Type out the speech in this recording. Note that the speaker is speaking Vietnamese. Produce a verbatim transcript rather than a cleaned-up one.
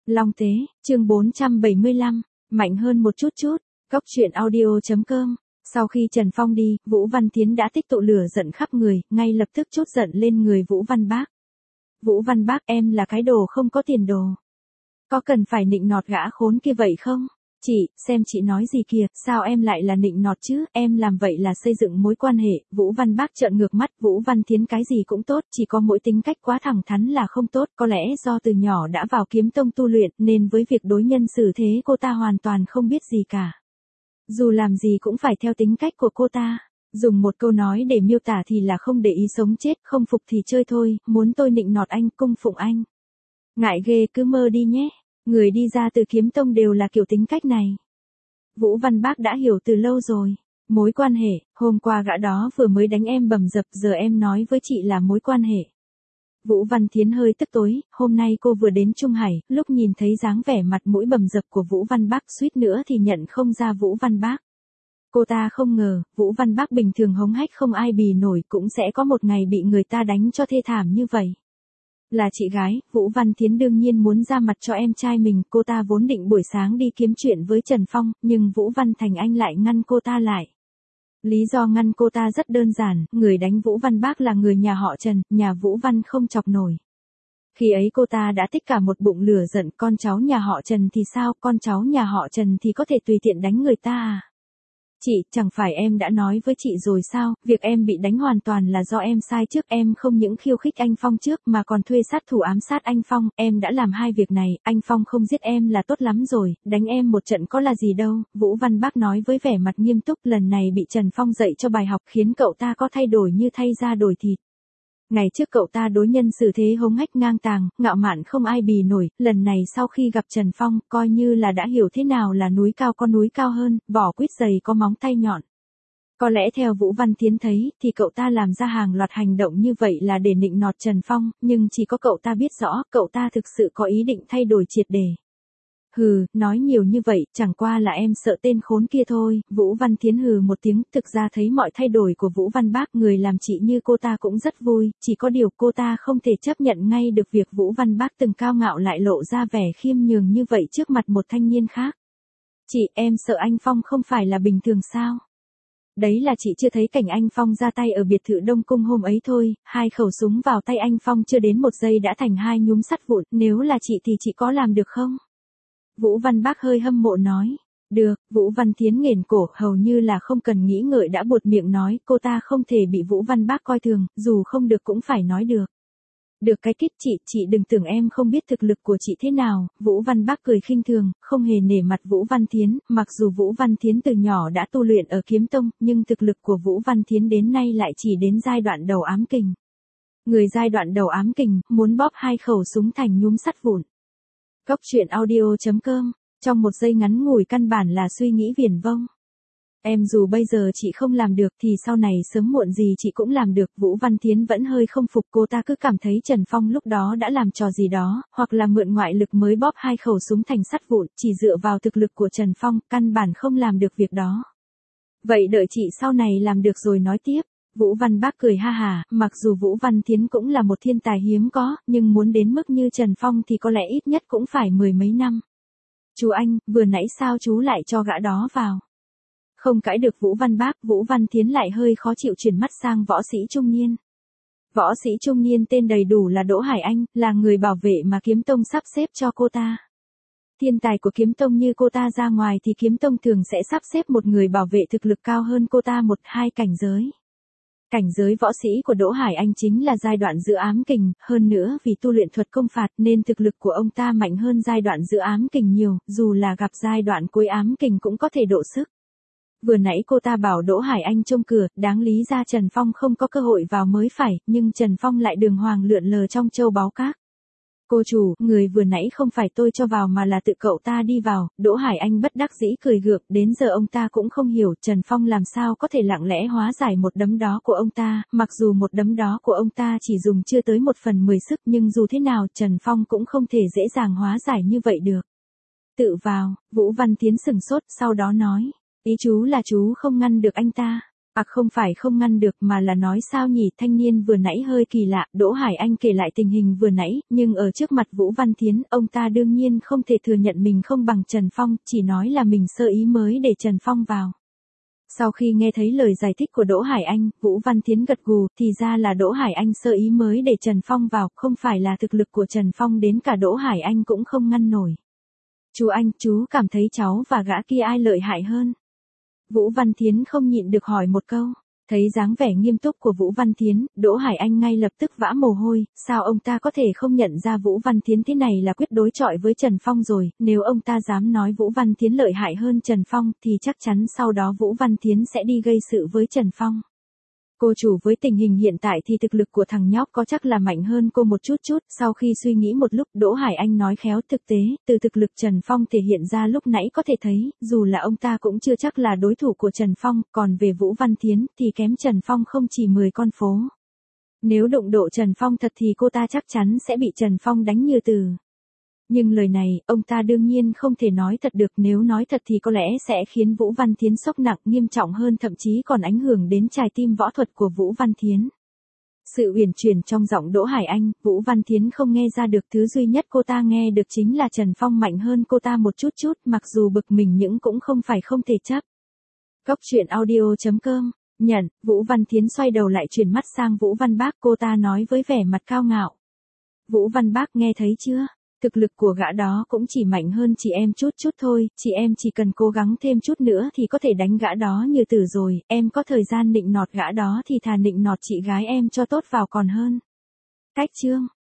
Long Tế, chương bốn trăm bảy mươi lăm, mạnh hơn một chút chút, Cốc truyện audio.com. Sau khi Trần Phong đi, Vũ Văn Thiến đã tích tụ lửa giận khắp người, ngay lập tức trút giận lên người Vũ Văn Bác. Vũ Văn Bác, em là cái đồ không có tiền đồ. Có cần phải nịnh nọt gã khốn kia vậy không? Chị, xem chị nói gì kìa, sao em lại là nịnh nọt chứ, em làm vậy là xây dựng mối quan hệ. Vũ Văn Bác trợn ngược mắt, Vũ Văn Thiến cái gì cũng tốt, chỉ có mỗi tính cách quá thẳng thắn là không tốt, có lẽ do từ nhỏ đã vào kiếm tông tu luyện, nên với việc đối nhân xử thế cô ta hoàn toàn không biết gì cả. Dù làm gì cũng phải theo tính cách của cô ta. Dùng một câu nói để miêu tả thì là không để ý sống chết, không phục thì chơi thôi, muốn tôi nịnh nọt anh, cung phụng anh. Ngại ghê, cứ mơ đi nhé. Người đi ra từ kiếm tông đều là kiểu tính cách này. Vũ Văn Bác đã hiểu từ lâu rồi. Mối quan hệ, hôm qua gã đó vừa mới đánh em bầm dập, giờ em nói với chị là mối quan hệ. Vũ Văn Thiến hơi tức tối, hôm nay cô vừa đến Trung Hải, lúc nhìn thấy dáng vẻ mặt mũi bầm dập của Vũ Văn Bác suýt nữa thì nhận không ra Vũ Văn Bác. Cô ta không ngờ, Vũ Văn Bác bình thường hống hách không ai bì nổi cũng sẽ có một ngày bị người ta đánh cho thê thảm như vậy. Là chị gái, Vũ Văn Thiến đương nhiên muốn ra mặt cho em trai mình, cô ta vốn định buổi sáng đi kiếm chuyện với Trần Phong, nhưng Vũ Văn Thành Anh lại ngăn cô ta lại. Lý do ngăn cô ta rất đơn giản, người đánh Vũ Văn Bác là người nhà họ Trần, nhà Vũ Văn không chọc nổi. Khi ấy cô ta đã tích cả một bụng lửa giận, con cháu nhà họ Trần thì sao, con cháu nhà họ Trần thì có thể tùy tiện đánh người ta à? Chị, chẳng phải em đã nói với chị rồi sao, việc em bị đánh hoàn toàn là do em sai trước, em không những khiêu khích anh Phong trước mà còn thuê sát thủ ám sát anh Phong, em đã làm hai việc này, anh Phong không giết em là tốt lắm rồi, đánh em một trận có là gì đâu. Vũ Văn Bác nói với vẻ mặt nghiêm túc, lần này bị Trần Phong dạy cho bài học khiến cậu ta có thay đổi như thay da đổi thịt. Ngày trước cậu ta đối nhân xử thế hống hách ngang tàng, ngạo mạn không ai bì nổi, lần này sau khi gặp Trần Phong, coi như là đã hiểu thế nào là núi cao có núi cao hơn, vỏ quýt dày có móng tay nhọn. Có lẽ theo Vũ Văn Thiến thấy, thì cậu ta làm ra hàng loạt hành động như vậy là để nịnh nọt Trần Phong, nhưng chỉ có cậu ta biết rõ, cậu ta thực sự có ý định thay đổi triệt để. Hừ, nói nhiều như vậy, chẳng qua là em sợ tên khốn kia thôi. Vũ Văn Thiến hừ một tiếng, thực ra thấy mọi thay đổi của Vũ Văn Bác, người làm chị như cô ta cũng rất vui, chỉ có điều cô ta không thể chấp nhận ngay được việc Vũ Văn Bác từng cao ngạo lại lộ ra vẻ khiêm nhường như vậy trước mặt một thanh niên khác. Chị, em sợ anh Phong không phải là bình thường sao? Đấy là chị chưa thấy cảnh anh Phong ra tay ở biệt thự Đông Cung hôm ấy thôi, hai khẩu súng vào tay anh Phong chưa đến một giây đã thành hai nhúm sắt vụn, nếu là chị thì chị có làm được không? Vũ Văn Bác hơi hâm mộ nói. Được, Vũ Văn Thiến nghển cổ, hầu như là không cần nghĩ ngợi đã buột miệng nói, cô ta không thể bị Vũ Văn Bác coi thường, dù không được cũng phải nói được. Được cái kít chị, chị đừng tưởng em không biết thực lực của chị thế nào. Vũ Văn Bác cười khinh thường, không hề nể mặt Vũ Văn Thiến, mặc dù Vũ Văn Thiến từ nhỏ đã tu luyện ở kiếm tông, nhưng thực lực của Vũ Văn Thiến đến nay lại chỉ đến giai đoạn đầu ám kình. Người giai đoạn đầu ám kình, muốn bóp hai khẩu súng thành nhúm sắt vụn. Cốc truyện audio.com, trong một giây ngắn ngủi căn bản là suy nghĩ viển vông. Em dù bây giờ chị không làm được thì sau này sớm muộn gì chị cũng làm được. Vũ Văn Thiến vẫn hơi không phục, cô ta cứ cảm thấy Trần Phong lúc đó đã làm trò gì đó, hoặc là mượn ngoại lực mới bóp hai khẩu súng thành sắt vụn, chỉ dựa vào thực lực của Trần Phong, căn bản không làm được việc đó. Vậy đợi chị sau này làm được rồi nói tiếp. Vũ Văn Bác cười ha hà, mặc dù Vũ Văn Thiến cũng là một thiên tài hiếm có, nhưng muốn đến mức như Trần Phong thì có lẽ ít nhất cũng phải mười mấy năm. Chú anh, vừa nãy sao chú lại cho gã đó vào? Không cãi được Vũ Văn Bác, Vũ Văn Thiến lại hơi khó chịu chuyển mắt sang võ sĩ trung niên. Võ sĩ trung niên tên đầy đủ là Đỗ Hải Anh, là người bảo vệ mà kiếm tông sắp xếp cho cô ta. Thiên tài của kiếm tông như cô ta ra ngoài thì kiếm tông thường sẽ sắp xếp một người bảo vệ thực lực cao hơn cô ta một hai cảnh giới. Cảnh giới võ sĩ của Đỗ Hải Anh chính là giai đoạn giữa ám kình, hơn nữa vì tu luyện thuật công phạt nên thực lực của ông ta mạnh hơn giai đoạn giữa ám kình nhiều, dù là gặp giai đoạn cuối ám kình cũng có thể độ sức. Vừa nãy cô ta bảo Đỗ Hải Anh trông cửa, đáng lý ra Trần Phong không có cơ hội vào mới phải, nhưng Trần Phong lại đường hoàng lượn lờ trong châu báu các. Cô chủ, người vừa nãy không phải tôi cho vào mà là tự cậu ta đi vào. Đỗ Hải Anh bất đắc dĩ cười gượng, đến giờ ông ta cũng không hiểu Trần Phong làm sao có thể lặng lẽ hóa giải một đấm đó của ông ta, mặc dù một đấm đó của ông ta chỉ dùng chưa tới một phần mười sức, nhưng dù thế nào Trần Phong cũng không thể dễ dàng hóa giải như vậy được. Tự vào, Vũ Văn Thiến sừng sốt, sau đó nói, ý chú là chú không ngăn được anh ta. À không phải không ngăn được mà là nói sao nhỉ, thanh niên vừa nãy hơi kỳ lạ, Đỗ Hải Anh kể lại tình hình vừa nãy, nhưng ở trước mặt Vũ Văn Thiến, ông ta đương nhiên không thể thừa nhận mình không bằng Trần Phong, chỉ nói là mình sơ ý mới để Trần Phong vào. Sau khi nghe thấy lời giải thích của Đỗ Hải Anh, Vũ Văn Thiến gật gù, thì ra là Đỗ Hải Anh sơ ý mới để Trần Phong vào, không phải là thực lực của Trần Phong đến cả Đỗ Hải Anh cũng không ngăn nổi. Chú anh, chú cảm thấy cháu và gã kia ai lợi hại hơn? Vũ Văn Thiến không nhịn được hỏi một câu. Thấy dáng vẻ nghiêm túc của Vũ Văn Thiến, Đỗ Hải Anh ngay lập tức vã mồ hôi, sao ông ta có thể không nhận ra Vũ Văn Thiến thế này là quyết đối chọi với Trần Phong rồi, nếu ông ta dám nói Vũ Văn Thiến lợi hại hơn Trần Phong thì chắc chắn sau đó Vũ Văn Thiến sẽ đi gây sự với Trần Phong. Cô chủ, với tình hình hiện tại thì thực lực của thằng nhóc có chắc là mạnh hơn cô một chút chút, sau khi suy nghĩ một lúc Đỗ Hải Anh nói khéo, thực tế, từ thực lực Trần Phong thể hiện ra lúc nãy có thể thấy, dù là ông ta cũng chưa chắc là đối thủ của Trần Phong, còn về Vũ Văn Thiến thì kém Trần Phong không chỉ mười con phố. Nếu đụng độ Trần Phong thật thì cô ta chắc chắn sẽ bị Trần Phong đánh như từ. Nhưng lời này, ông ta đương nhiên không thể nói thật được, nếu nói thật thì có lẽ sẽ khiến Vũ Văn Thiến sốc nặng nghiêm trọng hơn, thậm chí còn ảnh hưởng đến trái tim võ thuật của Vũ Văn Thiến. Sự uyển chuyển trong giọng Đỗ Hải Anh, Vũ Văn Thiến không nghe ra được, thứ duy nhất cô ta nghe được chính là Trần Phong mạnh hơn cô ta một chút chút, mặc dù bực mình nhưng cũng không phải không thể chấp. Cốc truyện audio chấm com, nhận, Vũ Văn Thiến xoay đầu lại chuyển mắt sang Vũ Văn Bác, cô ta nói với vẻ mặt cao ngạo. Vũ Văn Bác nghe thấy chưa? Thực lực của gã đó cũng chỉ mạnh hơn chị em chút chút thôi, chị em chỉ cần cố gắng thêm chút nữa thì có thể đánh gã đó như tử rồi, em có thời gian nịnh nọt gã đó thì thà nịnh nọt chị gái em cho tốt vào còn hơn. Cách chương